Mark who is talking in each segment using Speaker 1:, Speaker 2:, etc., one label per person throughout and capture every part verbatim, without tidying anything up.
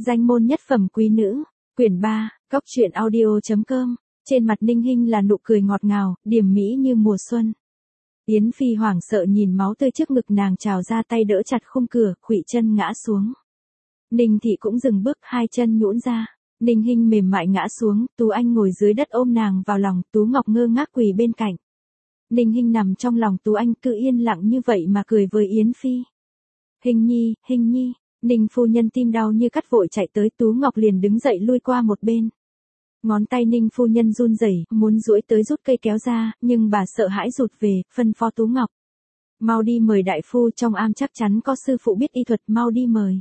Speaker 1: Danh môn nhất phẩm quý nữ, quyển ba, góc truyện audio.com, trên mặt Ninh Hinh là nụ cười ngọt ngào, điềm mỹ như mùa xuân. Yến Phi hoảng sợ nhìn máu tươi trước ngực nàng trào ra, tay đỡ chặt khung cửa, khuỵu chân ngã xuống. Ninh Thị cũng dừng bước, hai chân nhũn ra. Ninh Hinh mềm mại ngã xuống, Tú Anh ngồi dưới đất ôm nàng vào lòng, Tú Ngọc ngơ ngác quỳ bên cạnh. Ninh Hinh nằm trong lòng Tú Anh, cứ yên lặng như vậy mà cười với Yến Phi. Hinh nhi, Hinh nhi, Ninh phu nhân tim đau như cắt vội chạy tới, Tú Ngọc liền đứng dậy lui qua một bên. Ngón tay Ninh phu nhân run rẩy, muốn duỗi tới rút cây kéo ra, nhưng bà sợ hãi rụt về, phân phó Tú Ngọc. Mau đi mời đại phu, trong am chắc chắn có sư phụ biết y thuật, mau đi mời.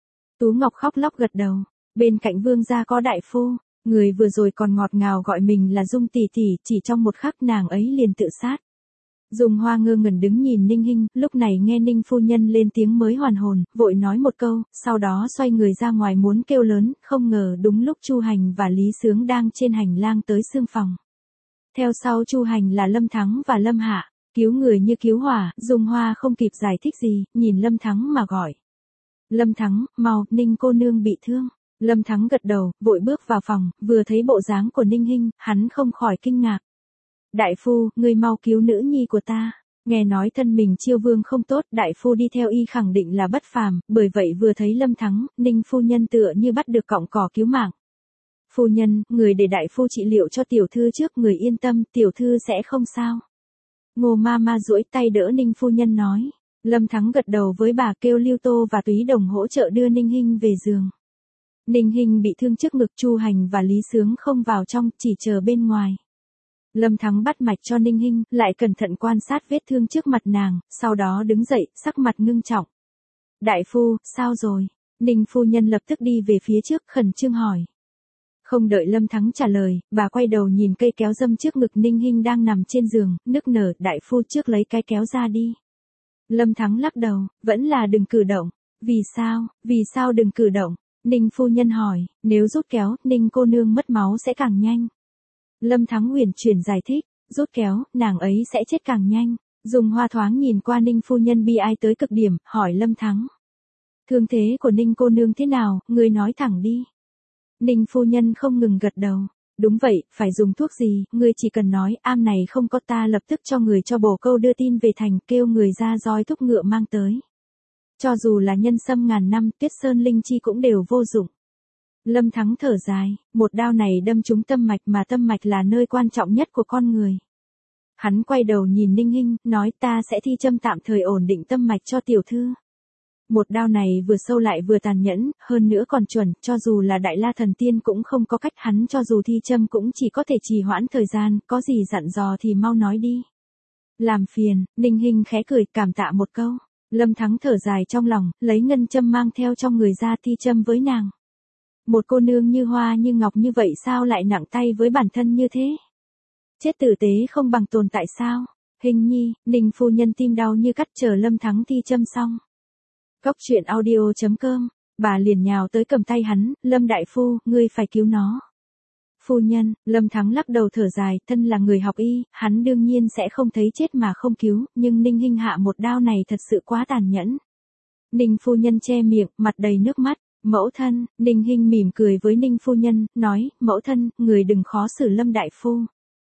Speaker 1: Tú Ngọc khóc lóc gật đầu, bên cạnh vương gia có đại phu, người vừa rồi còn ngọt ngào gọi mình là Dung tỷ tỷ, chỉ trong một khắc nàng ấy liền tự sát. Dung Hoa ngơ ngẩn đứng nhìn Ninh Hinh, lúc này nghe Ninh phu nhân lên tiếng mới hoàn hồn, vội nói một câu, sau đó xoay người ra ngoài muốn kêu lớn, không ngờ đúng lúc Chu Hành và Lý Sướng đang trên hành lang tới xương phòng. Theo sau Chu Hành là Lâm Thắng và Lâm Hạ, cứu người như cứu hỏa, Dung Hoa không kịp giải thích gì, nhìn Lâm Thắng mà gọi. Lâm Thắng, mau, Ninh cô nương bị thương. Lâm Thắng gật đầu, vội bước vào phòng, vừa thấy bộ dáng của Ninh Hinh, hắn không khỏi kinh ngạc. Đại phu, ngươi mau cứu nữ nhi của ta. Nghe nói thân mình Chiêu Vương không tốt, đại phu đi theo y khẳng định là bất phàm, bởi vậy vừa thấy Lâm Thắng, Ninh phu nhân tựa như bắt được cọng cỏ cứu mạng. Phu nhân, người để đại phu trị liệu cho tiểu thư trước, người yên tâm, tiểu thư sẽ không sao. Ngô ma ma duỗi tay đỡ Ninh phu nhân nói. Lâm Thắng gật đầu với bà, kêu Lưu Tô và Túy Đồng hỗ trợ đưa Ninh Hinh về giường. Ninh Hinh bị thương trước ngực, Chu Hành và Lý Sướng không vào trong, chỉ chờ bên ngoài. Lâm Thắng bắt mạch cho Ninh Hinh, lại cẩn thận quan sát vết thương trước mặt nàng, sau đó đứng dậy, sắc mặt ngưng trọng. Đại phu, sao rồi? Ninh phu nhân lập tức đi về phía trước, khẩn trương hỏi. Không đợi Lâm Thắng trả lời, bà quay đầu nhìn cây kéo dâm trước ngực Ninh Hinh đang nằm trên giường, nức nở, đại phu trước lấy cái kéo ra đi. Lâm Thắng lắc đầu, vẫn là đừng cử động. Vì sao, vì sao đừng cử động? Ninh phu nhân hỏi, nếu rút kéo, Ninh cô nương mất máu sẽ càng nhanh. Lâm Thắng huyền chuyển giải thích, rút kéo, nàng ấy sẽ chết càng nhanh. Dung Hoa thoáng nhìn qua Ninh phu nhân bi ai tới cực điểm, hỏi Lâm Thắng. Thương thế của Ninh cô nương thế nào, ngươi nói thẳng đi. Ninh phu nhân không ngừng gật đầu. Đúng vậy, phải dùng thuốc gì, ngươi chỉ cần nói, am này không có, ta lập tức cho người cho bổ câu đưa tin về thành, kêu người ra roi thúc ngựa mang tới. Cho dù là nhân sâm ngàn năm, Tuyết Sơn linh chi cũng đều vô dụng. Lâm Thắng thở dài, một đao này đâm trúng tâm mạch, mà tâm mạch là nơi quan trọng nhất của con người. Hắn quay đầu nhìn Ninh Hinh, nói, ta sẽ thi châm tạm thời ổn định tâm mạch cho tiểu thư. Một đao này vừa sâu lại vừa tàn nhẫn, hơn nữa còn chuẩn, cho dù là Đại La Thần Tiên cũng không có cách, hắn cho dù thi châm cũng chỉ có thể trì hoãn thời gian, có gì dặn dò thì mau nói đi. Làm phiền, Ninh Hinh khẽ cười, cảm tạ một câu. Lâm Thắng thở dài trong lòng, lấy ngân châm mang theo trong người ra thi châm với nàng. Một cô nương như hoa như ngọc như vậy sao lại nặng tay với bản thân như thế? Chết tử tế không bằng tồn tại sao? Hình nhi, Ninh phu nhân tim đau như cắt, chờ Lâm Thắng thi châm xong. Góc truyện audio.com, bà liền nhào tới cầm tay hắn, Lâm đại phu, ngươi phải cứu nó. Phu nhân, Lâm Thắng lắc đầu thở dài, thân là người học y, hắn đương nhiên sẽ không thấy chết mà không cứu, nhưng Ninh Hinh hạ một đao này thật sự quá tàn nhẫn. Ninh phu nhân che miệng, mặt đầy nước mắt. Mẫu thân, Ninh Hinh mỉm cười với Ninh phu nhân, nói, mẫu thân, người đừng khó xử Lâm đại phu.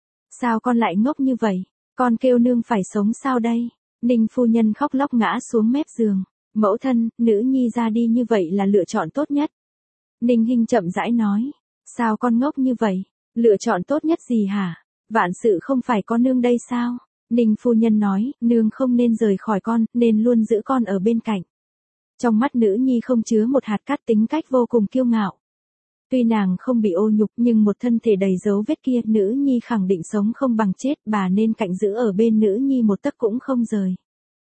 Speaker 1: Sao con lại ngốc như vậy? Con kêu nương phải sống sao đây? Ninh phu nhân khóc lóc ngã xuống mép giường. Mẫu thân, nữ nhi ra đi như vậy là lựa chọn tốt nhất. Ninh Hinh chậm rãi nói. Sao con ngốc như vậy? Lựa chọn tốt nhất gì hả? Vạn sự không phải có nương đây sao? Ninh phu nhân nói, nương không nên rời khỏi con, nên luôn giữ con ở bên cạnh. Trong mắt nữ nhi không chứa một hạt cát, tính cách vô cùng kiêu ngạo. Tuy nàng không bị ô nhục nhưng một thân thể đầy dấu vết kia, nữ nhi khẳng định sống không bằng chết, bà nên cạnh giữ ở bên nữ nhi một tấc cũng không rời.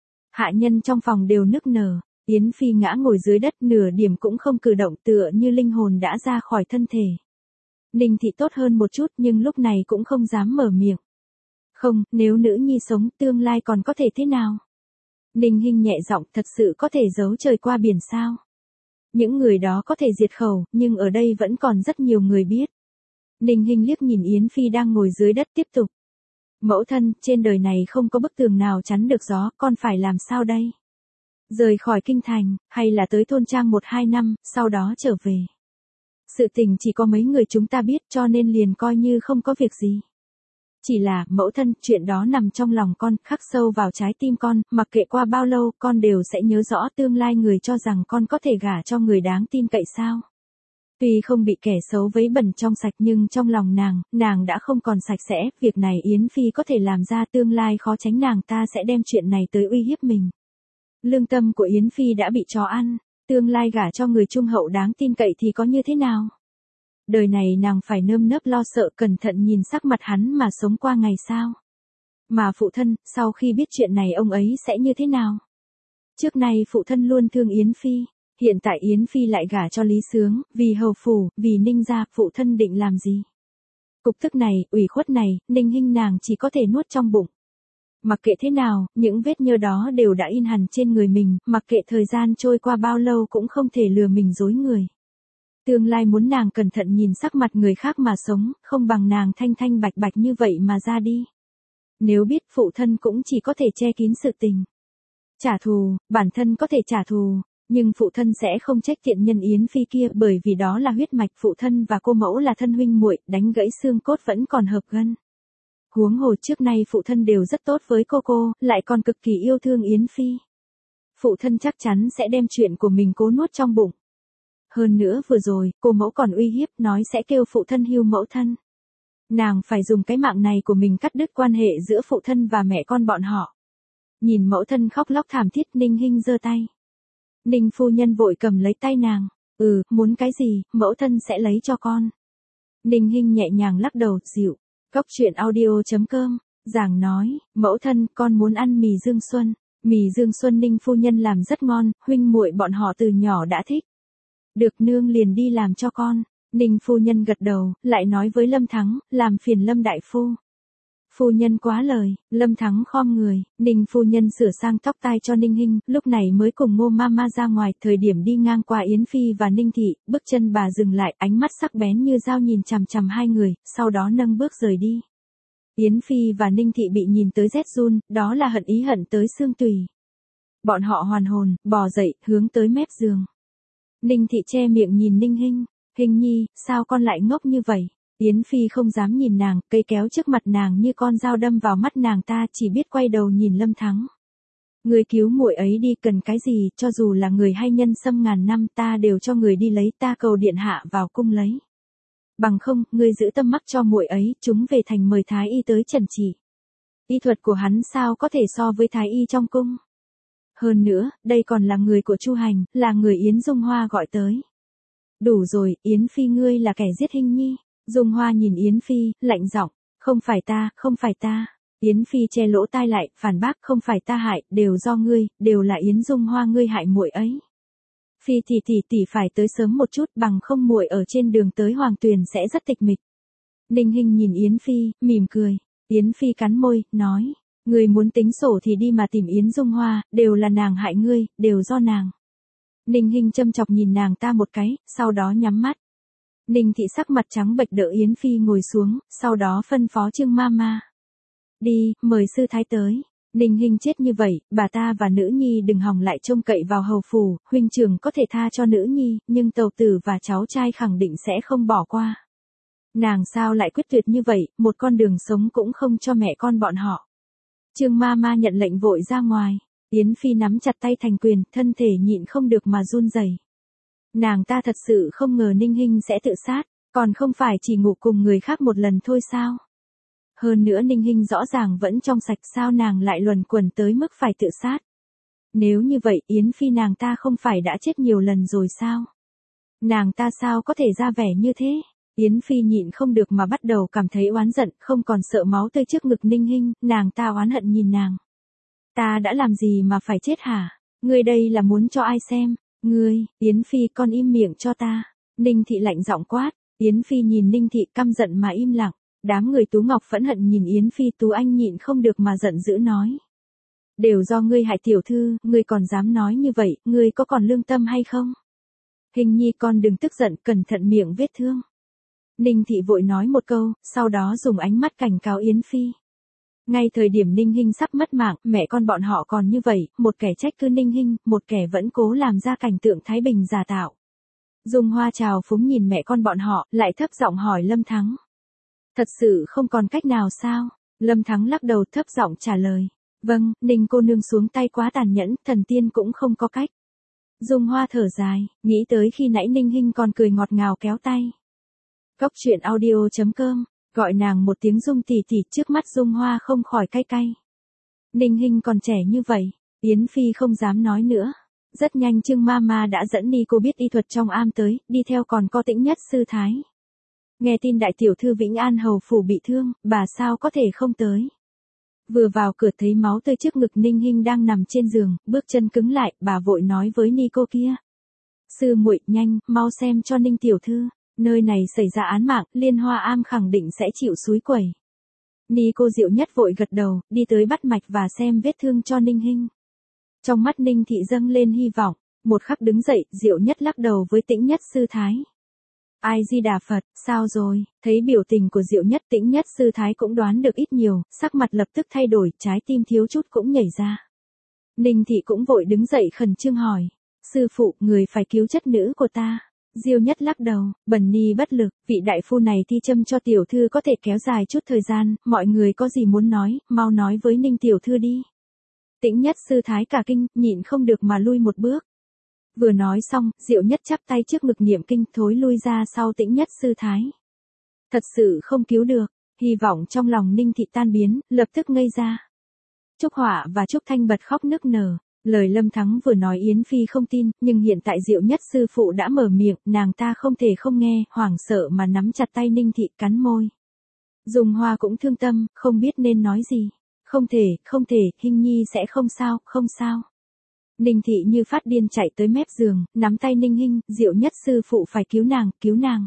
Speaker 1: Hạ nhân trong phòng đều nức nở, Yến Phi ngã ngồi dưới đất, nửa điểm cũng không cử động, tựa như linh hồn đã ra khỏi thân thể. Ninh Thị tốt hơn một chút nhưng lúc này cũng không dám mở miệng. Không, nếu nữ nhi sống, tương lai còn có thể thế nào? Ninh Hinh nhẹ giọng, thật sự có thể giấu trời qua biển sao? Những người đó có thể diệt khẩu, nhưng ở đây vẫn còn rất nhiều người biết. Ninh Hinh liếc nhìn Yến Phi đang ngồi dưới đất tiếp tục. Mẫu thân, trên đời này không có bức tường nào chắn được gió, con phải làm sao đây? Rời khỏi kinh thành, hay là tới thôn trang một hai năm, sau đó trở về? Sự tình chỉ có mấy người chúng ta biết cho nên liền coi như không có việc gì. Chỉ là, mẫu thân, chuyện đó nằm trong lòng con, khắc sâu vào trái tim con, mặc kệ qua bao lâu, con đều sẽ nhớ rõ tương lai người cho rằng con có thể gả cho người đáng tin cậy sao. Tuy không bị kẻ xấu vấy bẩn trong sạch nhưng trong lòng nàng, nàng đã không còn sạch sẽ, việc này Yến Phi có thể làm ra tương lai khó tránh nàng ta sẽ đem chuyện này tới uy hiếp mình. Lương tâm của Yến Phi đã bị chó ăn, tương lai gả cho người trung hậu đáng tin cậy thì có như thế nào? Đời này nàng phải nơm nớp lo sợ cẩn thận nhìn sắc mặt hắn mà sống qua ngày sao. Mà phụ thân, sau khi biết chuyện này ông ấy sẽ như thế nào? Trước nay phụ thân luôn thương Yến Phi, hiện tại Yến Phi lại gả cho Lý Sướng, vì hầu phủ, vì Ninh gia, phụ thân định làm gì? Cục tức này, ủy khuất này, Ninh Hinh nàng chỉ có thể nuốt trong bụng. Mặc kệ thế nào, những vết nhơ đó đều đã in hẳn trên người mình, mặc kệ thời gian trôi qua bao lâu cũng không thể lừa mình dối người. Tương lai muốn nàng cẩn thận nhìn sắc mặt người khác mà sống, không bằng nàng thanh thanh bạch bạch như vậy mà ra đi. Nếu biết phụ thân cũng chỉ có thể che kín sự tình. Trả thù, bản thân có thể trả thù, nhưng phụ thân sẽ không trách tiện nhân Yến Phi kia bởi vì đó là huyết mạch phụ thân và cô mẫu là thân huynh muội, đánh gãy xương cốt vẫn còn hợp gân. Huống hồ trước nay phụ thân đều rất tốt với cô cô, lại còn cực kỳ yêu thương Yến Phi. Phụ thân chắc chắn sẽ đem chuyện của mình cố nuốt trong bụng. Hơn nữa vừa rồi, cô mẫu còn uy hiếp nói sẽ kêu phụ thân hưu mẫu thân. Nàng phải dùng cái mạng này của mình cắt đứt quan hệ giữa phụ thân và mẹ con bọn họ. Nhìn mẫu thân khóc lóc thảm thiết, Ninh Hinh giơ tay. Ninh phu nhân vội cầm lấy tay nàng. Ừ, muốn cái gì, mẫu thân sẽ lấy cho con. Ninh Hinh nhẹ nhàng lắc đầu, dịu. Cóc truyện audio chấm com, Giảng nói, mẫu thân, con muốn ăn mì Dương Xuân. Mì Dương Xuân Ninh phu nhân làm rất ngon, huynh muội bọn họ từ nhỏ đã thích. Được nương liền đi làm cho con. Ninh phu nhân gật đầu, lại nói với Lâm Thắng, làm phiền Lâm đại phu. Phu nhân quá lời, Lâm Thắng khom người, Ninh phu nhân sửa sang tóc tai cho Ninh Hinh, lúc này mới cùng Ngô Mama ra ngoài, thời điểm đi ngang qua Yến Phi và Ninh Thị, bước chân bà dừng lại, ánh mắt sắc bén như dao nhìn chằm chằm hai người, sau đó nâng bước rời đi. Yến Phi và Ninh Thị bị nhìn tới rét run, đó là hận ý hận tới xương tùy. Bọn họ hoàn hồn, bò dậy, hướng tới mép giường. Ninh Thị che miệng nhìn Ninh Hinh, Hinh nhi, sao con lại ngốc như vậy? Yến Phi không dám nhìn nàng, cây kéo trước mặt nàng như con dao đâm vào mắt nàng ta chỉ biết quay đầu nhìn Lâm Thắng. Người cứu muội ấy đi cần cái gì, cho dù là người hay nhân xâm ngàn năm ta đều cho người đi lấy, ta cầu điện hạ vào cung lấy. Bằng không, người giữ tâm mắc cho muội ấy, chúng về thành mời thái y tới trần trị. Y thuật của hắn sao có thể so với thái y trong cung? Hơn nữa, đây còn là người của Chu Hành, là người Yến Dung Hoa gọi tới. Đủ rồi, Yến Phi ngươi là kẻ giết Hinh nhi. Dung Hoa nhìn Yến Phi, lạnh giọng, không phải ta, không phải ta. Yến Phi che lỗ tai lại, phản bác, không phải ta hại, đều do ngươi, đều là Yến Dung Hoa ngươi hại muội ấy. Phi thì tỷ tỷ phải tới sớm một chút, bằng không muội ở trên đường tới Hoàng Tuyền sẽ rất tịch mịch. Ninh Hinh nhìn Yến Phi, mỉm cười. Yến Phi cắn môi, nói, ngươi muốn tính sổ thì đi mà tìm Yến Dung Hoa, đều là nàng hại ngươi, đều do nàng. Ninh Hinh châm chọc nhìn nàng ta một cái, sau đó nhắm mắt. Ninh Thị sắc mặt trắng bệch đỡ Yến Phi ngồi xuống, sau đó phân phó Trương Mama. Đi, mời sư thái tới. Ninh Hinh chết như vậy, bà ta và nữ nhi đừng hòng lại trông cậy vào hầu phủ, huynh trưởng có thể tha cho nữ nhi, nhưng tàu tử và cháu trai khẳng định sẽ không bỏ qua. Nàng sao lại quyết tuyệt như vậy, một con đường sống cũng không cho mẹ con bọn họ. Trương Mama nhận lệnh vội ra ngoài. Yến Phi nắm chặt tay thành quyền, thân thể nhịn không được mà run rẩy. Nàng ta thật sự không ngờ Ninh Hinh sẽ tự sát, còn không phải chỉ ngủ cùng người khác một lần thôi sao? Hơn nữa Ninh Hinh rõ ràng vẫn trong sạch, sao nàng lại luẩn quẩn tới mức phải tự sát? Nếu như vậy, Yến Phi nàng ta không phải đã chết nhiều lần rồi sao? Nàng ta sao có thể ra vẻ như thế? Yến Phi nhịn không được mà bắt đầu cảm thấy oán giận, không còn sợ máu tươi trước ngực Ninh Hinh, nàng ta oán hận nhìn nàng. Ta đã làm gì mà phải chết hả? Ngươi đây là muốn cho ai xem? Ngươi, Yến Phi con im miệng cho ta. Ninh Thị lạnh giọng quát. Yến Phi nhìn Ninh Thị căm giận mà im lặng. Đám người Tú Ngọc phẫn hận nhìn Yến Phi, Tú Anh nhịn không được mà giận dữ nói. Đều do ngươi hại tiểu thư, ngươi còn dám nói như vậy, ngươi có còn lương tâm hay không? Hình nhi con đừng tức giận, cẩn thận miệng vết thương. Ninh Thị vội nói một câu, sau đó dùng ánh mắt cảnh cáo Yến Phi. Ngay thời điểm Ninh Hinh sắp mất mạng, mẹ con bọn họ còn như vậy, một kẻ trách cứ Ninh Hinh, một kẻ vẫn cố làm ra cảnh tượng thái bình giả tạo. Dung Hoa chào phúng nhìn mẹ con bọn họ, lại thấp giọng hỏi Lâm Thắng. Thật sự không còn cách nào sao? Lâm Thắng lắc đầu thấp giọng trả lời. Vâng, Ninh cô nương xuống tay quá tàn nhẫn, thần tiên cũng không có cách. Dung Hoa thở dài, nghĩ tới khi nãy Ninh Hinh còn cười ngọt ngào kéo tay. Cốc truyện audio chấm com, gọi nàng một tiếng Dung tỷ tỷ, trước mắt Dung Hoa không khỏi cay cay. Ninh Hinh còn trẻ như vậy, Yến Phi không dám nói nữa. Rất nhanh Trương Mama đã dẫn Ni cô biết y thuật trong am tới, đi theo còn có Tĩnh Nhất sư thái. Nghe tin đại tiểu thư Vĩnh An hầu phủ bị thương, bà sao có thể không tới. Vừa vào cửa thấy máu tươi trước ngực Ninh Hinh đang nằm trên giường, bước chân cứng lại, bà vội nói với Ni cô kia. Sư muội, nhanh, mau xem cho Ninh tiểu thư, nơi này xảy ra án mạng, Liên Hoa am khẳng định sẽ chịu xúi quẩy. Ni cô Diệu Nhất vội gật đầu, đi tới bắt mạch và xem vết thương cho Ninh Hinh. Trong mắt Ninh thị dâng lên hy vọng, một khắc đứng dậy, Diệu Nhất lắc đầu với Tĩnh Nhất sư thái. Ai Di Đà Phật, sao rồi? Thấy biểu tình của Diệu Nhất, Tĩnh Nhất sư thái cũng đoán được ít nhiều, sắc mặt lập tức thay đổi, trái tim thiếu chút cũng nhảy ra. Ninh thị cũng vội đứng dậy khẩn trương hỏi, sư phụ, người phải cứu chất nữ của ta. Diệu Nhất lắc đầu, bần ni bất lực, vị đại phu này thi châm cho tiểu thư có thể kéo dài chút thời gian, mọi người có gì muốn nói, mau nói với Ninh tiểu thư đi. Tĩnh Nhất sư thái cả kinh, nhịn không được mà lui một bước. Vừa nói xong, Diệu Nhất chắp tay trước ngực niệm kinh, thối lui ra sau Tĩnh Nhất sư thái. Thật sự không cứu được, hy vọng trong lòng Ninh thị tan biến, lập tức ngây ra. Trúc Họa và Trúc Thanh bật khóc nức nở, lời Lâm Thắng vừa nói Yến Phi không tin, nhưng hiện tại Diệu Nhất sư phụ đã mở miệng, nàng ta không thể không nghe, hoảng sợ mà nắm chặt tay Ninh thị cắn môi. Dung Hoa cũng thương tâm, không biết nên nói gì. Không thể, không thể, Hinh nhi sẽ không sao, không sao. Ninh thị như phát điên chạy tới mép giường, nắm tay Ninh Hinh, Diệu Nhất sư phụ phải cứu nàng, cứu nàng.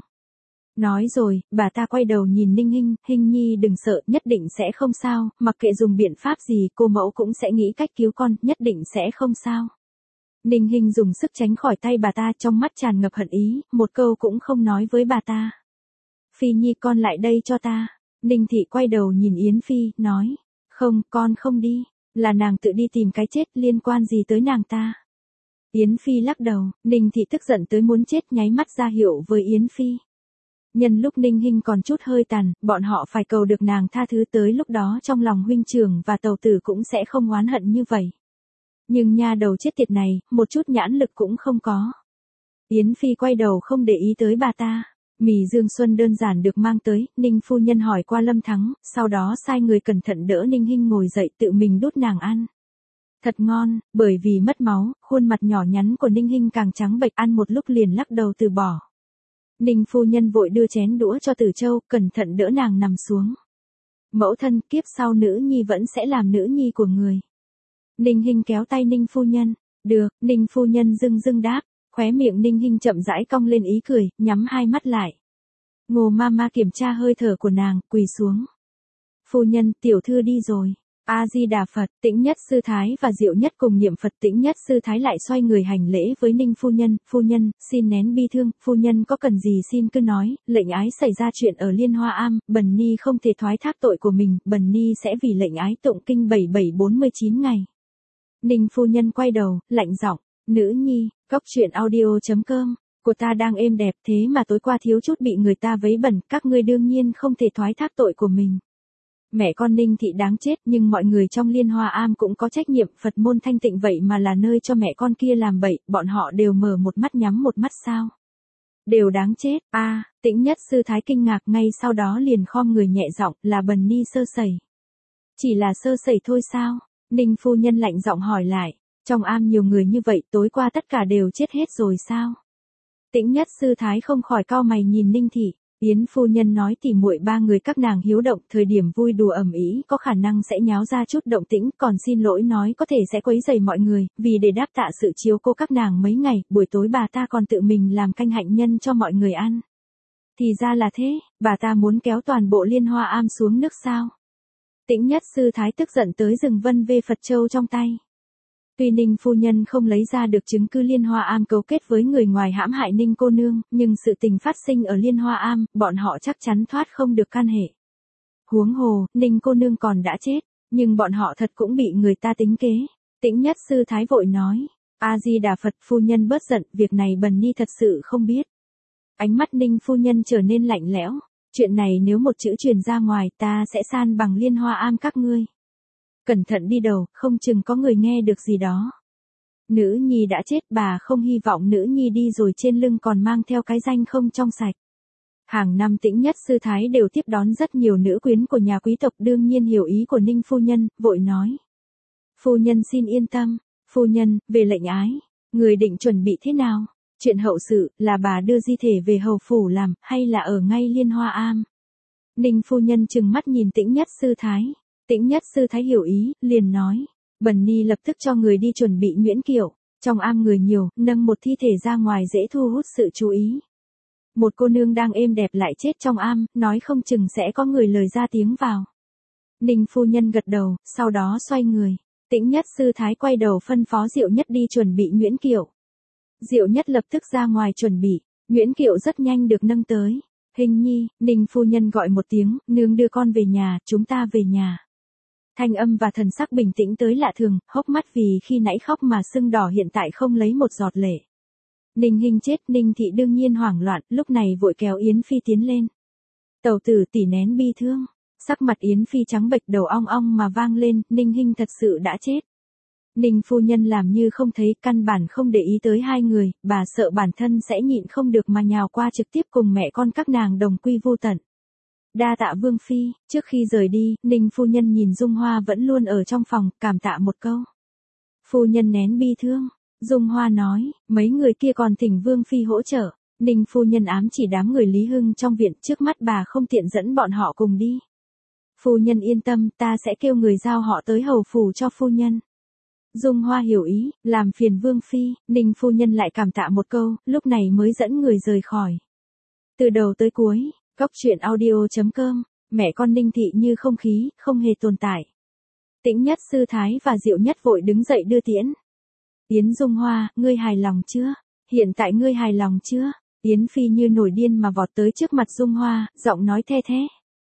Speaker 1: Nói rồi, bà ta quay đầu nhìn Ninh Hinh, Hinh nhi đừng sợ, nhất định sẽ không sao, mặc kệ dùng biện pháp gì, cô mẫu cũng sẽ nghĩ cách cứu con, nhất định sẽ không sao. Ninh Hinh dùng sức tránh khỏi tay bà ta, trong mắt tràn ngập hận ý, một câu cũng không nói với bà ta. Phi nhi con lại đây cho ta. Ninh thị quay đầu nhìn Yến Phi, nói. Không, con không đi, là nàng tự đi tìm cái chết, liên quan gì tới nàng ta. Yến Phi lắc đầu, Ninh thị tức giận tới muốn chết, nháy mắt ra hiệu với Yến Phi. Nhân lúc Ninh Hinh còn chút hơi tàn, bọn họ phải cầu được nàng tha thứ, tới lúc đó trong lòng huynh trưởng và tàu tử cũng sẽ không oán hận như vậy. Nhưng nha đầu chết tiệt này, một chút nhãn lực cũng không có. Yến Phi quay đầu không để ý tới bà ta. Mì Dương Xuân đơn giản được mang tới, Ninh phu nhân hỏi qua Lâm Thắng, sau đó sai người cẩn thận đỡ Ninh Hinh ngồi dậy, tự mình đút nàng ăn. Thật ngon, bởi vì mất máu, khuôn mặt nhỏ nhắn của Ninh Hinh càng trắng bệch, ăn một lúc liền lắc đầu từ bỏ. Ninh phu nhân vội đưa chén đũa cho Tử Châu, cẩn thận đỡ nàng nằm xuống. Mẫu thân, kiếp sau nữ nhi vẫn sẽ làm nữ nhi của người. Ninh Hinh kéo tay Ninh phu nhân. Được, Ninh phu nhân dưng dưng đáp. Khóe miệng Ninh Hinh chậm rãi cong lên ý cười, nhắm hai mắt lại. Ngô Mama kiểm tra hơi thở của nàng, quỳ xuống. Phu nhân, tiểu thư đi rồi. A Di Đà Phật. Tĩnh Nhất sư thái và Diệu Nhất cùng niệm Phật. Tĩnh Nhất sư thái lại xoay người hành lễ với Ninh phu nhân. Phu nhân, xin nén bi thương, phu nhân có cần gì xin cứ nói, lệnh ái xảy ra chuyện ở Liên Hoa am, bần ni không thể thoái thác tội của mình, bần ni sẽ vì lệnh ái tụng kinh bảy bảy bốn mươi chín ngày. Ninh phu nhân quay đầu, lạnh giọng, nữ nhi. Cốc truyện audio chấm com, của ta đang êm đẹp thế mà tối qua thiếu chút bị người ta vấy bẩn, các ngươi đương nhiên không thể thoái thác tội của mình. Mẹ con Ninh thị đáng chết, nhưng mọi người trong Liên Hoa am cũng có trách nhiệm, Phật môn thanh tịnh vậy mà là nơi cho mẹ con kia làm bậy, bọn họ đều mở một mắt nhắm một mắt sao. Đều đáng chết, a à, Tĩnh Nhất sư thái kinh ngạc, ngay sau đó liền khom người nhẹ giọng, là bần ni sơ sẩy. Chỉ là sơ sẩy thôi sao? Ninh phu nhân lạnh giọng hỏi lại. Trong am nhiều người như vậy, tối qua tất cả đều chết hết rồi sao? Tĩnh Nhất sư thái không khỏi cau mày nhìn Ninh thị. Yến phu nhân nói tỉ muội ba người các nàng hiếu động, thời điểm vui đùa ầm ĩ có khả năng sẽ nháo ra chút động tĩnh, còn xin lỗi nói có thể sẽ quấy rầy mọi người, vì để đáp tạ sự chiếu cố các nàng mấy ngày, buổi tối bà ta còn tự mình làm canh hạnh nhân cho mọi người ăn. Thì ra là thế, bà ta muốn kéo toàn bộ Liên Hoa am xuống nước sao? Tĩnh Nhất sư thái tức giận tới rừng vân vê Phật châu trong tay. Tuy Ninh phu nhân không lấy ra được chứng cứ Liên Hoa am cấu kết với người ngoài hãm hại Ninh cô nương, nhưng sự tình phát sinh ở Liên Hoa am, bọn họ chắc chắn thoát không được can hệ. Huống hồ, Ninh cô nương còn đã chết, nhưng bọn họ thật cũng bị người ta tính kế. Tĩnh Nhất sư thái vội nói, A Di Đà Phật, phu nhân bớt giận, việc này bần ni thật sự không biết. Ánh mắt Ninh phu nhân trở nên lạnh lẽo. Chuyện này nếu một chữ truyền ra ngoài ta sẽ san bằng Liên Hoa Am các ngươi. Cẩn thận đi đầu, không chừng có người nghe được gì đó. Nữ nhi đã chết, bà không hy vọng nữ nhi đi rồi trên lưng còn mang theo cái danh không trong sạch. Hàng năm Tĩnh Nhất sư thái đều tiếp đón rất nhiều nữ quyến của nhà quý tộc, đương nhiên hiểu ý của Ninh phu nhân, vội nói. Phu nhân xin yên tâm, phu nhân, về lệnh ái, người định chuẩn bị thế nào? Chuyện hậu sự, là bà đưa di thể về hầu phủ làm, hay là ở ngay Liên Hoa Am? Ninh phu nhân trừng mắt nhìn Tĩnh Nhất sư thái. Tĩnh Nhất sư thái hiểu ý, liền nói. Bần ni lập tức cho người đi chuẩn bị nhuyễn kiệu. Trong am người nhiều, nâng một thi thể ra ngoài dễ thu hút sự chú ý. Một cô nương đang êm đẹp lại chết trong am, nói không chừng sẽ có người lời ra tiếng vào. Ninh phu nhân gật đầu, sau đó xoay người. Tĩnh Nhất sư thái quay đầu phân phó Diệu Nhất đi chuẩn bị nhuyễn kiệu. Diệu Nhất lập tức ra ngoài chuẩn bị, nhuyễn kiệu rất nhanh được nâng tới. Hình nhi, Ninh phu nhân gọi một tiếng, nương đưa con về nhà, chúng ta về nhà. Thanh âm và thần sắc bình tĩnh tới lạ thường, hốc mắt vì khi nãy khóc mà sưng đỏ hiện tại không lấy một giọt lệ. Ninh Hinh chết, Ninh thị đương nhiên hoảng loạn, lúc này vội kéo Yến Phi tiến lên. Tẩu tử tỷ nén bi thương, sắc mặt Yến Phi trắng bệch, đầu ong ong mà vang lên, Ninh Hinh thật sự đã chết. Ninh phu nhân làm như không thấy, căn bản không để ý tới hai người, bà sợ bản thân sẽ nhịn không được mà nhào qua trực tiếp cùng mẹ con các nàng đồng quy vô tận. Đa tạ Vương Phi, trước khi rời đi, Ninh phu nhân nhìn Dung Hoa vẫn luôn ở trong phòng, cảm tạ một câu. Phu nhân nén bi thương, Dung Hoa nói, mấy người kia còn thỉnh Vương Phi hỗ trợ. Ninh phu nhân ám chỉ đám người Lý Hưng trong viện, trước mắt bà không tiện dẫn bọn họ cùng đi. Phu nhân yên tâm, ta sẽ kêu người giao họ tới hầu phủ cho phu nhân. Dung Hoa hiểu ý, làm phiền Vương Phi, Ninh phu nhân lại cảm tạ một câu, lúc này mới dẫn người rời khỏi. Từ đầu tới cuối, Cóc truyện audio chấm com, mẹ con Ninh thị như không khí, không hề tồn tại. Tĩnh Nhất sư thái và Diệu Nhất vội đứng dậy đưa tiễn. Yến Dung Hoa, ngươi hài lòng chưa? Hiện tại ngươi hài lòng chưa? Yến Phi như nổi điên mà vọt tới trước mặt Dung Hoa, giọng nói the thế.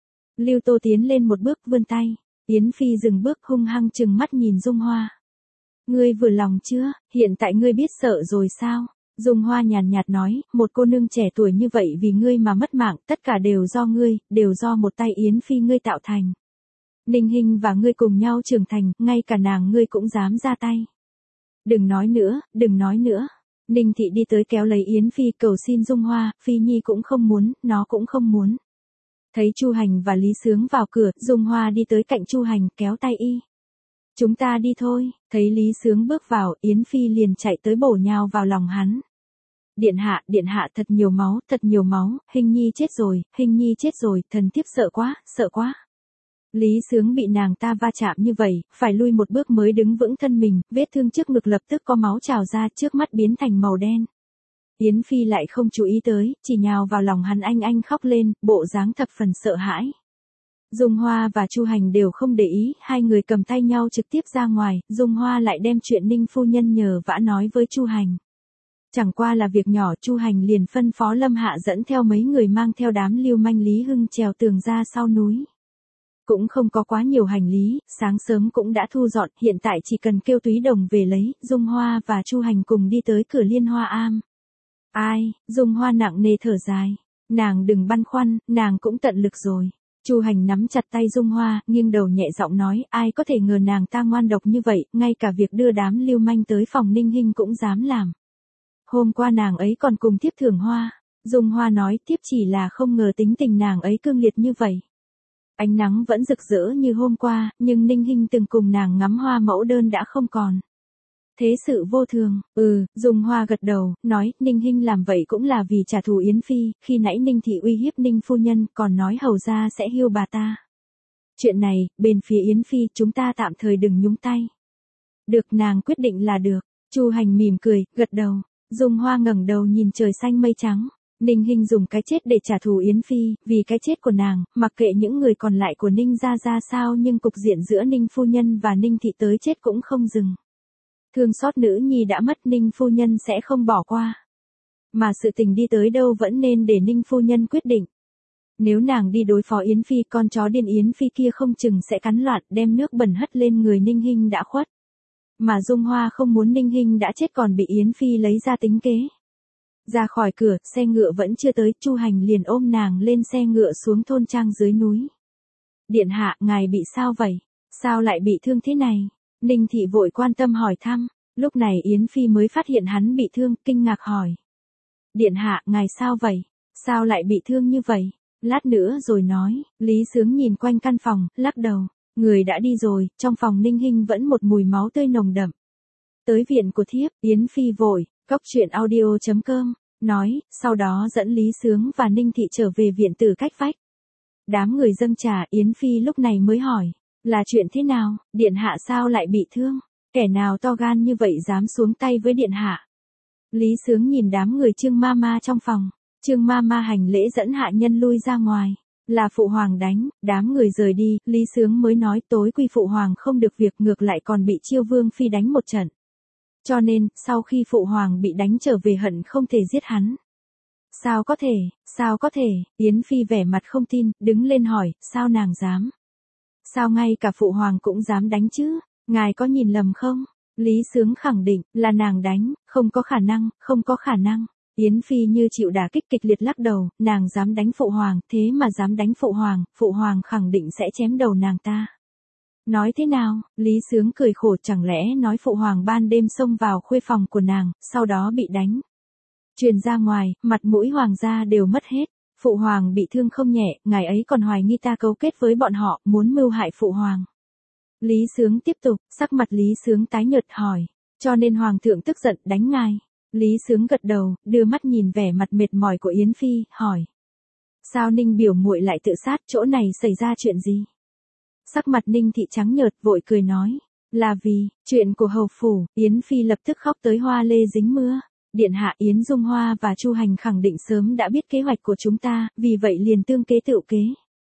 Speaker 1: Lưu Tô tiến lên một bước vươn tay. Yến Phi dừng bước hung hăng trừng mắt nhìn Dung Hoa. Ngươi vừa lòng chưa? Hiện tại ngươi biết sợ rồi sao? Dung Hoa nhàn nhạt nói, một cô nương trẻ tuổi như vậy vì ngươi mà mất mạng, tất cả đều do ngươi, đều do một tay Yến Phi ngươi tạo thành. Ninh Hinh và ngươi cùng nhau trưởng thành, ngay cả nàng ngươi cũng dám ra tay. Đừng nói nữa, đừng nói nữa. Ninh thị đi tới kéo lấy Yến Phi cầu xin Dung Hoa, Phi Nhi cũng không muốn, nó cũng không muốn. Thấy Chu Hành và Lý Sướng vào cửa, Dung Hoa đi tới cạnh Chu Hành kéo tay y. Chúng ta đi thôi, thấy Lý Sướng bước vào, Yến Phi liền chạy tới bổ nhào vào lòng hắn. Điện hạ, điện hạ thật nhiều máu, thật nhiều máu, Hình Nhi chết rồi, Hình Nhi chết rồi, thần thiếp sợ quá, sợ quá. Lý Sướng bị nàng ta va chạm như vậy, phải lui một bước mới đứng vững thân mình, vết thương trước ngực lập tức có máu trào ra, trước mắt biến thành màu đen. Yến Phi lại không chú ý tới, chỉ nhào vào lòng hắn anh anh khóc lên, bộ dáng thập phần sợ hãi. Dung Hoa và Chu Hành đều không để ý, hai người cầm tay nhau trực tiếp ra ngoài, Dung Hoa lại đem chuyện Ninh phu nhân nhờ vả nói với Chu Hành. Chẳng qua là việc nhỏ, Chu Hành liền phân phó Lâm Hạ dẫn theo mấy người mang theo đám lưu manh Lý Hưng trèo tường ra sau núi. Cũng không có quá nhiều hành lý, sáng sớm cũng đã thu dọn, hiện tại chỉ cần kêu Túy Đồng về lấy, Dung Hoa và Chu Hành cùng đi tới cửa Liên Hoa Am. Ai, Dung Hoa nặng nề thở dài. Nàng đừng băn khoăn, nàng cũng tận lực rồi. Chu Hành nắm chặt tay Dung Hoa, nghiêng đầu nhẹ giọng nói, ai có thể ngờ nàng ta ngoan độc như vậy, ngay cả việc đưa đám lưu manh tới phòng Ninh Hinh cũng dám làm. Hôm qua nàng ấy còn cùng Thiếp thưởng hoa. Dung Hoa nói, Thiếp chỉ là không ngờ tính tình nàng ấy cương liệt như vậy. Ánh nắng vẫn rực rỡ như hôm qua, nhưng Ninh Hinh từng cùng nàng ngắm hoa mẫu đơn đã không còn. Thế sự vô thường, ừ, Dung Hoa gật đầu, nói, Ninh Hinh làm vậy cũng là vì trả thù Yến Phi, khi nãy Ninh thị uy hiếp Ninh phu nhân, còn nói hầu ra sẽ hiêu bà ta. Chuyện này, bên phía Yến Phi, chúng ta tạm thời đừng nhúng tay. Được, nàng quyết định là được. Chu Hành mỉm cười, gật đầu. Dung Hoa ngẩng đầu nhìn trời xanh mây trắng. Ninh Hinh dùng cái chết để trả thù Yến Phi, vì cái chết của nàng, mặc kệ những người còn lại của Ninh gia ra sao, nhưng cục diện giữa Ninh phu nhân và Ninh thị tới chết cũng không dừng. Thương xót nữ nhi đã mất, Ninh phu nhân sẽ không bỏ qua. Mà sự tình đi tới đâu vẫn nên để Ninh phu nhân quyết định. Nếu nàng đi đối phó Yến Phi, con chó điên Yến Phi kia không chừng sẽ cắn loạn, đem nước bẩn hất lên người Ninh Hinh đã khuất. Mà Dung Hoa không muốn Ninh Hinh đã chết còn bị Yến Phi lấy ra tính kế. Ra khỏi cửa, xe ngựa vẫn chưa tới, Chu Hành liền ôm nàng lên xe ngựa xuống thôn trang dưới núi. Điện hạ, ngài bị sao vậy? Sao lại bị thương thế này? Ninh thị vội quan tâm hỏi thăm, lúc này Yến Phi mới phát hiện hắn bị thương, kinh ngạc hỏi. Điện hạ, ngài sao vậy? Sao lại bị thương như vậy? Lát nữa rồi nói, Lý Sướng nhìn quanh căn phòng, lắc đầu, người đã đi rồi, trong phòng Ninh Hinh vẫn một mùi máu tươi nồng đậm. Tới viện của thiếp, Yến Phi vội, cốc truyện audio chấm com, nói, sau đó dẫn Lý Sướng và Ninh Thị trở về viện từ cách vách. Đám người dâng trà, Yến Phi lúc này mới hỏi, là chuyện thế nào, điện hạ sao lại bị thương, kẻ nào to gan như vậy dám xuống tay với điện hạ. Lý Sướng nhìn đám người Trương ma ma trong phòng, Trương ma ma hành lễ dẫn hạ nhân lui ra ngoài, là phụ hoàng đánh, đám người rời đi, Lý Sướng mới nói tối quy phụ hoàng không được việc ngược lại còn bị Chiêu Vương Phi đánh một trận. Cho nên, sau khi phụ hoàng bị đánh trở về hận không thể giết hắn. Sao có thể, sao có thể, Yến Phi vẻ mặt không tin, đứng lên hỏi, sao nàng dám? Sao ngay cả phụ hoàng cũng dám đánh chứ, ngài có nhìn lầm không? Lý Sướng khẳng định, là nàng đánh, không có khả năng, không có khả năng. Yến Phi như chịu đả kích kịch liệt lắc đầu, nàng dám đánh phụ hoàng, thế mà dám đánh phụ hoàng, phụ hoàng khẳng định sẽ chém đầu nàng ta. Nói thế nào, Lý Sướng cười khổ, chẳng lẽ nói phụ hoàng ban đêm xông vào khuê phòng của nàng, sau đó bị đánh. Truyền ra ngoài, mặt mũi hoàng gia đều mất hết, phụ hoàng bị thương không nhẹ, ngài ấy còn hoài nghi ta cấu kết với bọn họ, muốn mưu hại phụ hoàng. Lý Sướng tiếp tục, sắc mặt Lý Sướng tái nhợt hỏi, cho nên hoàng thượng tức giận đánh ngài. Lý Sướng gật đầu, đưa mắt nhìn vẻ mặt mệt mỏi của Yến Phi, hỏi. Sao Ninh biểu muội lại tự sát, chỗ này xảy ra chuyện gì? Sắc mặt Ninh thị trắng nhợt, vội cười nói, là vì, chuyện của hầu phủ, Yến Phi lập tức khóc tới hoa lê dính mưa. Điện hạ, Yến Dung Hoa và Chu Hành khẳng định sớm đã biết kế hoạch của chúng ta, vì vậy liền tương kế tự kế.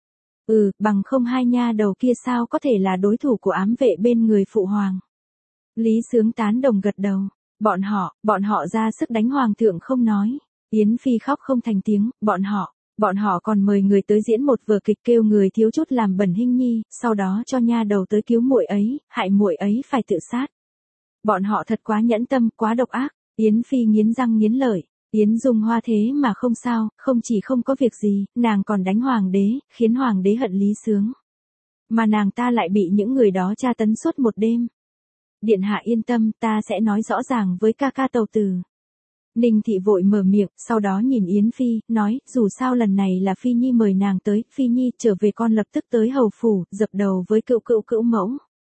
Speaker 1: Ừ, bằng không hai nha đầu kia sao có thể là đối thủ của ám vệ bên người phụ hoàng. Lý Sướng tán đồng gật đầu, bọn họ, bọn họ ra sức đánh hoàng thượng không nói. Yến Phi khóc không thành tiếng, bọn họ, bọn họ còn mời người tới diễn một vở kịch kêu người thiếu chút làm bẩn Hinh Nhi, sau đó cho nha đầu tới cứu muội ấy, hại muội ấy phải tự sát. Bọn họ thật quá nhẫn tâm, quá độc ác. Yến Phi nghiến răng nghiến lợi, Yến Dung Hoa thế mà không sao, không chỉ không có việc gì, nàng còn đánh hoàng đế, khiến hoàng đế hận Lý Sướng. Mà nàng ta lại bị những người đó tra tấn suốt một đêm. Điện hạ yên tâm, ta sẽ nói rõ ràng với ca ca tàu tử. Ninh thị vội mở miệng, sau đó nhìn Yến Phi, nói, dù sao lần này là Phi Nhi mời nàng tới, Phi Nhi trở về con lập tức tới hầu phủ, dập đầu với cựu cựu cữu mẫu.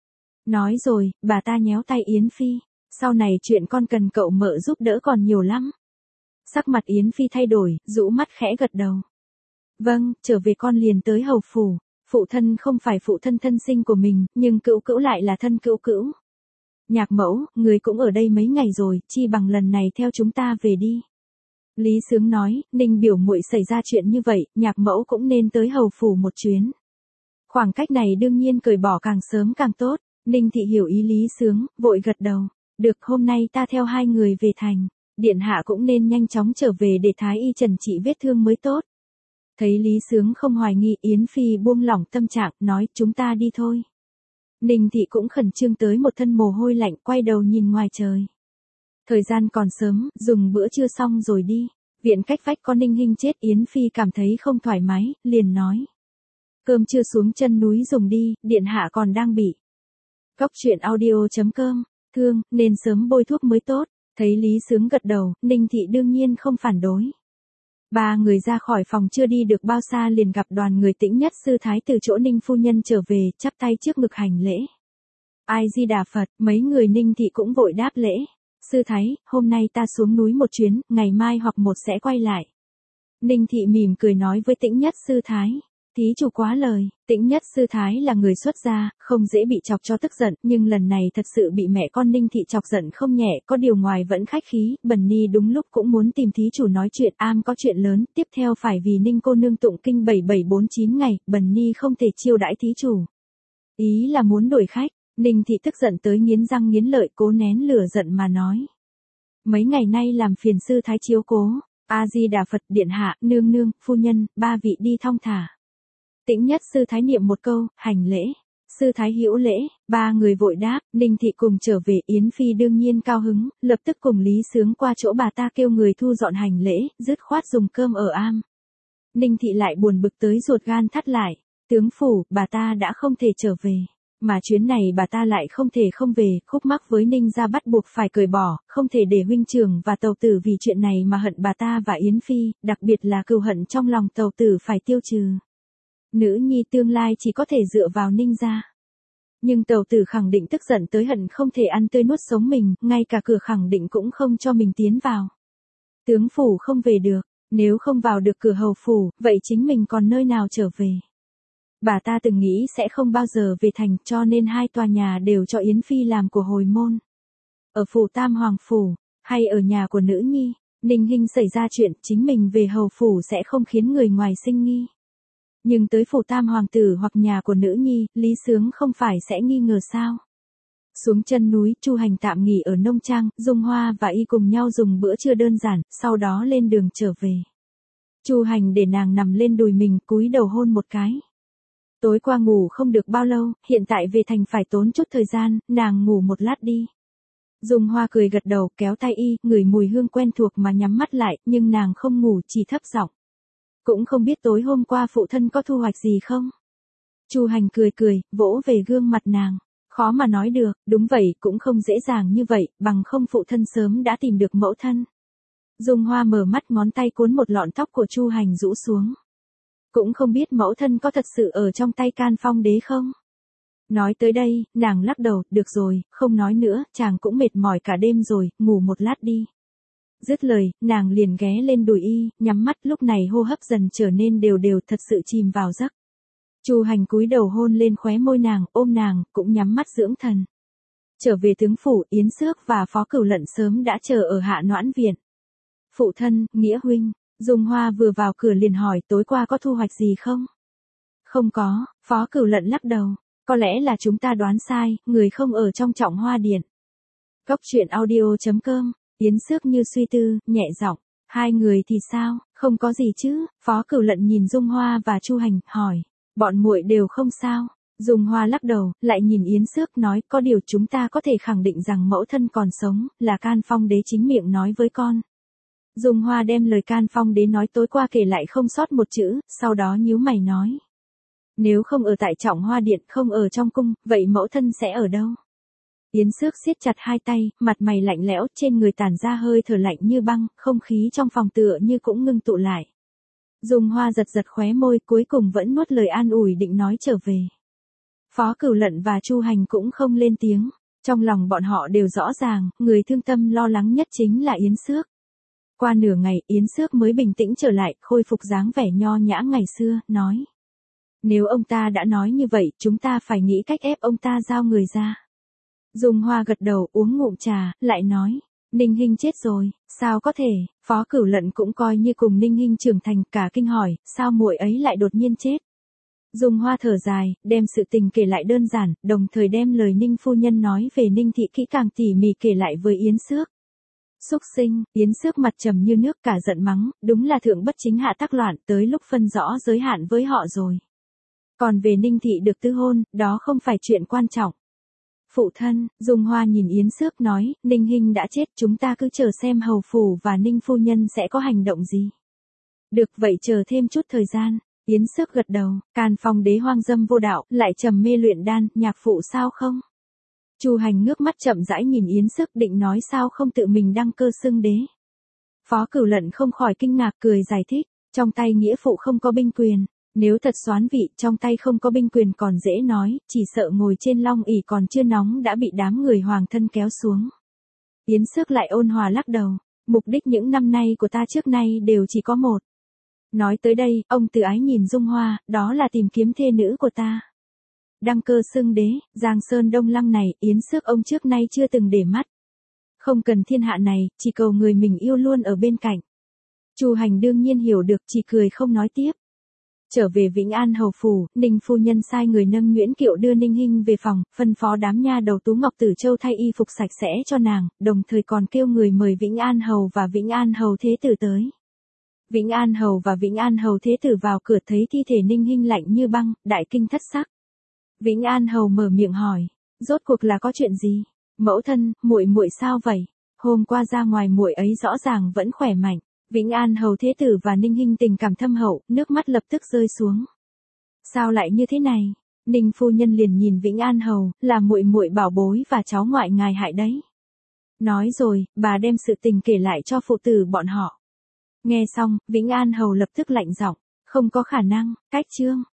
Speaker 1: Nói rồi, bà ta nhéo tay Yến Phi. Sau này chuyện con cần cậu mợ giúp đỡ còn nhiều lắm. Sắc mặt Yến Phi thay đổi, rũ mắt khẽ gật đầu. Vâng, trở về con liền tới hầu phủ. Phụ thân không phải phụ thân thân sinh của mình, nhưng cữu cữu lại là thân cữu cữu. Nhạc mẫu, người cũng ở đây mấy ngày rồi, chi bằng lần này theo chúng ta về đi. Lý Sướng nói, Ninh biểu muội xảy ra chuyện như vậy, nhạc mẫu cũng nên tới hầu phủ một chuyến. Khoảng cách này đương nhiên cởi bỏ càng sớm càng tốt. Ninh thị hiểu ý Lý Sướng, vội gật đầu. Được, hôm nay ta theo hai người về thành, điện hạ cũng nên nhanh chóng trở về để thái y trần trị vết thương mới tốt. Thấy Lý Sướng không hoài nghi, Yến Phi buông lỏng tâm trạng, nói, chúng ta đi thôi. Ninh thị cũng khẩn trương tới một thân mồ hôi lạnh, quay đầu nhìn ngoài trời. Thời gian còn sớm, dùng bữa trưa xong rồi đi. Viện cách vách có Ninh Hinh chết, Yến Phi cảm thấy không thoải mái, liền nói. Cơm chưa xuống chân núi dùng đi, điện hạ còn đang bị. Cốc truyện audio chấm com, thương, nên sớm bôi thuốc mới tốt. Thấy Lý Sướng gật đầu, Ninh thị đương nhiên không phản đối. Ba người ra khỏi phòng chưa đi được bao xa liền gặp đoàn người Tĩnh Nhất sư thái từ chỗ Ninh phu nhân trở về, chắp tay trước ngực hành lễ. Ai Di Đà Phật, mấy người Ninh thị cũng vội đáp lễ. Sư thái, hôm nay ta xuống núi một chuyến, ngày mai hoặc một sẽ quay lại. Ninh thị mỉm cười nói với Tĩnh Nhất sư thái. Thí chủ quá lời, Tĩnh Nhất sư thái là người xuất gia, không dễ bị chọc cho tức giận, nhưng lần này thật sự bị mẹ con Ninh thị chọc giận không nhẹ, có điều ngoài vẫn khách khí, Bần Ni đúng lúc cũng muốn tìm thí chủ nói chuyện, am có chuyện lớn, tiếp theo phải vì Ninh cô nương tụng kinh bảy bảy bốn chín ngày, Bần Ni không thể chiêu đãi thí chủ. Ý là muốn đuổi khách, Ninh thị tức giận tới nghiến răng nghiến lợi, cố nén lửa giận mà nói. Mấy ngày nay làm phiền sư thái chiếu cố, A Di Đà Phật, điện hạ, nương nương, phu nhân, ba vị đi thong thả. Tĩnh Nhất sư thái niệm một câu, hành lễ. Sư thái hữu lễ, ba người vội đáp, Ninh thị cùng trở về. Yến Phi đương nhiên cao hứng, lập tức cùng Lý Sướng qua chỗ bà ta kêu người thu dọn hành lễ, dứt khoát dùng cơm ở am. Ninh thị lại buồn bực tới ruột gan thắt lại, tướng phủ, bà ta đã không thể trở về. Mà chuyến này bà ta lại không thể không về, khúc mắc với Ninh gia bắt buộc phải cởi bỏ, không thể để huynh trưởng và tàu tử vì chuyện này mà hận bà ta và Yến Phi, đặc biệt là cừu hận trong lòng tàu tử phải tiêu trừ. Nữ nhi tương lai chỉ có thể dựa vào Ninh gia. Nhưng tàu tử khẳng định tức giận tới hận không thể ăn tươi nuốt sống mình, ngay cả cửa khẳng định cũng không cho mình tiến vào. Tướng phủ không về được, nếu không vào được cửa hầu phủ, vậy chính mình còn nơi nào trở về. Bà ta từng nghĩ sẽ không bao giờ về thành, cho nên hai tòa nhà đều cho Yến Phi làm của hồi môn. Ở phủ Tam Hoàng phủ, hay ở nhà của nữ nhi, Ninh Hinh xảy ra chuyện, chính mình về hầu phủ sẽ không khiến người ngoài sinh nghi. Nhưng tới phủ Tam Hoàng tử hoặc nhà của nữ nhi, Lý Sướng không phải sẽ nghi ngờ sao? Xuống chân núi, Chu Hành tạm nghỉ ở nông trang, Dung Hoa và y cùng nhau dùng bữa trưa đơn giản, sau đó lên đường trở về. Chu Hành để nàng nằm lên đùi mình, cúi đầu hôn một cái. Tối qua ngủ không được bao lâu, hiện tại về thành phải tốn chút thời gian, nàng ngủ một lát đi. Dung Hoa cười gật đầu, kéo tay y, ngửi mùi hương quen thuộc mà nhắm mắt lại, nhưng nàng không ngủ, chỉ thấp giọng. Cũng không biết tối hôm qua phụ thân có thu hoạch gì không? Chu Hành cười cười, vỗ về gương mặt nàng. Khó mà nói được, đúng vậy, cũng không dễ dàng như vậy, bằng không phụ thân sớm đã tìm được mẫu thân. Dung Hoa mở mắt, ngón tay cuốn một lọn tóc của Chu Hành rũ xuống. Cũng không biết mẫu thân có thật sự ở trong tay Can Phong đế không? Nói tới đây, nàng lắc đầu, được rồi, không nói nữa, chàng cũng mệt mỏi cả đêm rồi, ngủ một lát đi. Dứt lời, nàng liền ghé lên đùi y, nhắm mắt, lúc này hô hấp dần trở nên đều đều, thật sự chìm vào giấc. Chu Hành cúi đầu hôn lên khóe môi nàng, ôm nàng, cũng nhắm mắt dưỡng thần. Trở về tướng phủ, Yến Xước và Phó Cửu Lận sớm đã chờ ở Hạ Noãn viện. Phụ thân, nghĩa huynh, Dung Hoa vừa vào cửa liền hỏi, tối qua có thu hoạch gì không? Không có, Phó Cửu Lận lắc đầu, có lẽ là chúng ta đoán sai, người không ở trong Trọng Hoa điện. Cốc truyện audio chấm com, Yến Xước như suy tư, nhẹ giọng, hai người thì sao, không có gì chứ? Phó Cửu Lận nhìn Dung Hoa và Chu Hành, hỏi, bọn muội đều không sao? Dung Hoa lắc đầu, lại nhìn Yến Xước nói, có điều chúng ta có thể khẳng định rằng mẫu thân còn sống, là Can Phong đế chính miệng nói với con. Dung Hoa đem lời Can Phong đế nói tối qua kể lại không sót một chữ, sau đó nhíu mày nói. Nếu không ở tại Trọng Hoa điện, không ở trong cung, vậy mẫu thân sẽ ở đâu? Yến Xước siết chặt hai tay, mặt mày lạnh lẽo, trên người tản ra hơi thở lạnh như băng, không khí trong phòng tựa như cũng ngưng tụ lại. Dung Hoa giật giật khóe môi, cuối cùng vẫn nuốt lời an ủi định nói trở về. Phó Cửu Lận và Chu Hành cũng không lên tiếng, trong lòng bọn họ đều rõ ràng, người thương tâm lo lắng nhất chính là Yến Xước. Qua nửa ngày, Yến Xước mới bình tĩnh trở lại, khôi phục dáng vẻ nho nhã ngày xưa, nói. Nếu ông ta đã nói như vậy, chúng ta phải nghĩ cách ép ông ta giao người ra. Dung Hoa gật đầu, uống ngụm trà, lại nói. Ninh Hinh chết rồi, sao có thể? Phó Cửu Lận cũng coi như cùng Ninh Hinh trưởng thành, cả kinh hỏi, sao muội ấy lại đột nhiên chết? Dung Hoa thở dài, đem sự tình kể lại đơn giản, đồng thời đem lời Ninh phu nhân nói về Ninh thị kỹ càng tỉ mỉ kể lại với Yến Xước. Xúc sinh, Yến Xước mặt trầm như nước, cả giận mắng, đúng là thượng bất chính hạ tác loạn, tới lúc phân rõ giới hạn với họ rồi. Còn về Ninh thị được tứ hôn, đó không phải chuyện quan trọng. Phụ thân, Dung Hoa nhìn Yến Xước nói, Ninh Hinh đã chết, chúng ta cứ chờ xem hầu phủ và Ninh phu nhân sẽ có hành động gì. Được vậy, chờ thêm chút thời gian. Yến Xước gật đầu, Can Phong đế hoang dâm vô đạo, lại trầm mê luyện đan, nhạc phụ sao không? Chu Hành ngước mắt chậm rãi nhìn Yến Xước, định nói sao không tự mình đăng cơ xưng đế. Phó Cửu Lận không khỏi kinh ngạc, cười giải thích, trong tay nghĩa phụ không có binh quyền. Nếu thật soán vị, trong tay không có binh quyền còn dễ nói, chỉ sợ ngồi trên long ỷ còn chưa nóng đã bị đám người hoàng thân kéo xuống. Yến Xước lại ôn hòa lắc đầu, mục đích những năm nay của ta trước nay đều chỉ có một. Nói tới đây, ông từ ái nhìn Dung Hoa, đó là tìm kiếm thê nữ của ta. Đăng cơ xưng đế, Giang Sơn Đông Lăng này, Yến Xước ông trước nay chưa từng để mắt. Không cần thiên hạ này, chỉ cầu người mình yêu luôn ở bên cạnh. Chu Hành đương nhiên hiểu được, chỉ cười không nói tiếp. Trở về Vĩnh An hầu phủ, Ninh phu nhân sai người nâng nhuyễn kiệu đưa Ninh Hinh về phòng, phân phó đám nha đầu Tú Ngọc Tử Châu thay y phục sạch sẽ cho nàng, đồng thời còn kêu người mời Vĩnh An hầu và Vĩnh An hầu thế tử tới. Vĩnh An hầu và Vĩnh An hầu thế tử vào cửa thấy thi thể Ninh Hinh lạnh như băng, đại kinh thất sắc. Vĩnh An Hầu mở miệng hỏi, rốt cuộc là có chuyện gì? Mẫu thân, muội muội sao vậy? Hôm qua ra ngoài muội ấy rõ ràng vẫn khỏe mạnh. Vĩnh An Hầu thế tử và Ninh Hinh tình cảm thâm hậu, nước mắt lập tức rơi xuống. Sao lại như thế này? Ninh phu nhân liền nhìn Vĩnh An Hầu, là muội muội bảo bối và cháu ngoại ngài hại đấy. Nói rồi, bà đem sự tình kể lại cho phụ tử bọn họ. Nghe xong, Vĩnh An Hầu lập tức lạnh giọng, không có khả năng, cách trương.